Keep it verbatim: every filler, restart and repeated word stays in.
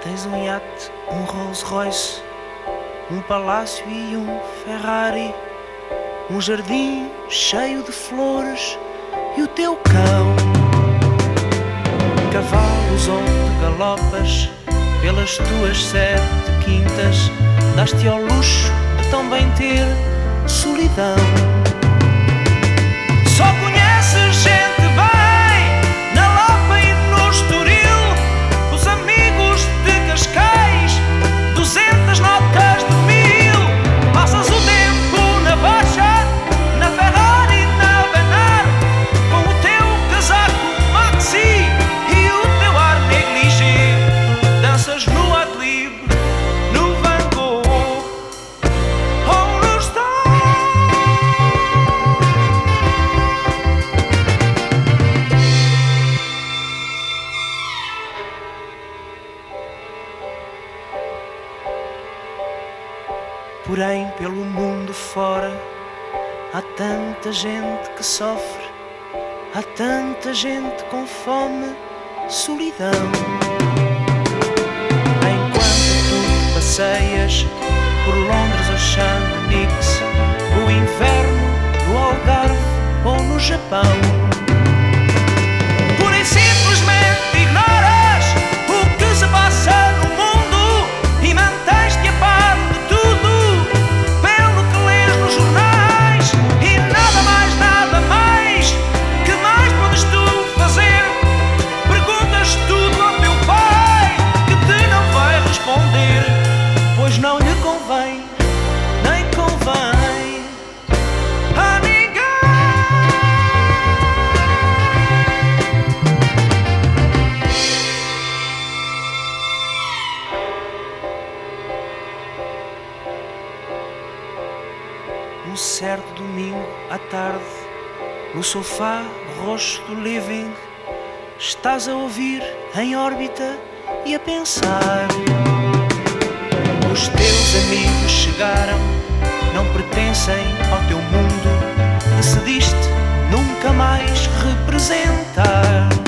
Tens um iate, um Rolls Royce, um palácio e um Ferrari, um jardim cheio de flores e o teu cão. Cavalos onde galopas pelas tuas sete quintas, daste ao luxo de tão bem ter solidão. Só conheces gente bem na Lapa e no Estoril, os amigos de Cascais, duzentas notas de mil. Passas o tempo na Baixa, na Ferrari, na Benar, com o teu casaco maxi e o teu ar negligé. Danças no Adlib, no Van Gogh ou no Star. Porém, pelo mundo fora, há tanta gente que sofre, há tanta gente com fome, solidão. Enquanto tu passeias por Londres ou Chamonix, o inverno no Algarve ou no Japão, pura e simplesmente ignoras o que se passa no mundo e mantens-te a par de tudo pelo que lês nos jornais. E nada mais, nada mais, que mais podes tu fazer? Perguntas tudo ao teu pai, que te não vai responder, pois não lhe convém, nem convém a ninguém. Um certo domingo à tarde, no sofá roxo do living, estás a ouvir Em Órbita e a pensar. Os teus amigos chegaram, não pertencem ao teu mundo, decidiste nunca mais representar.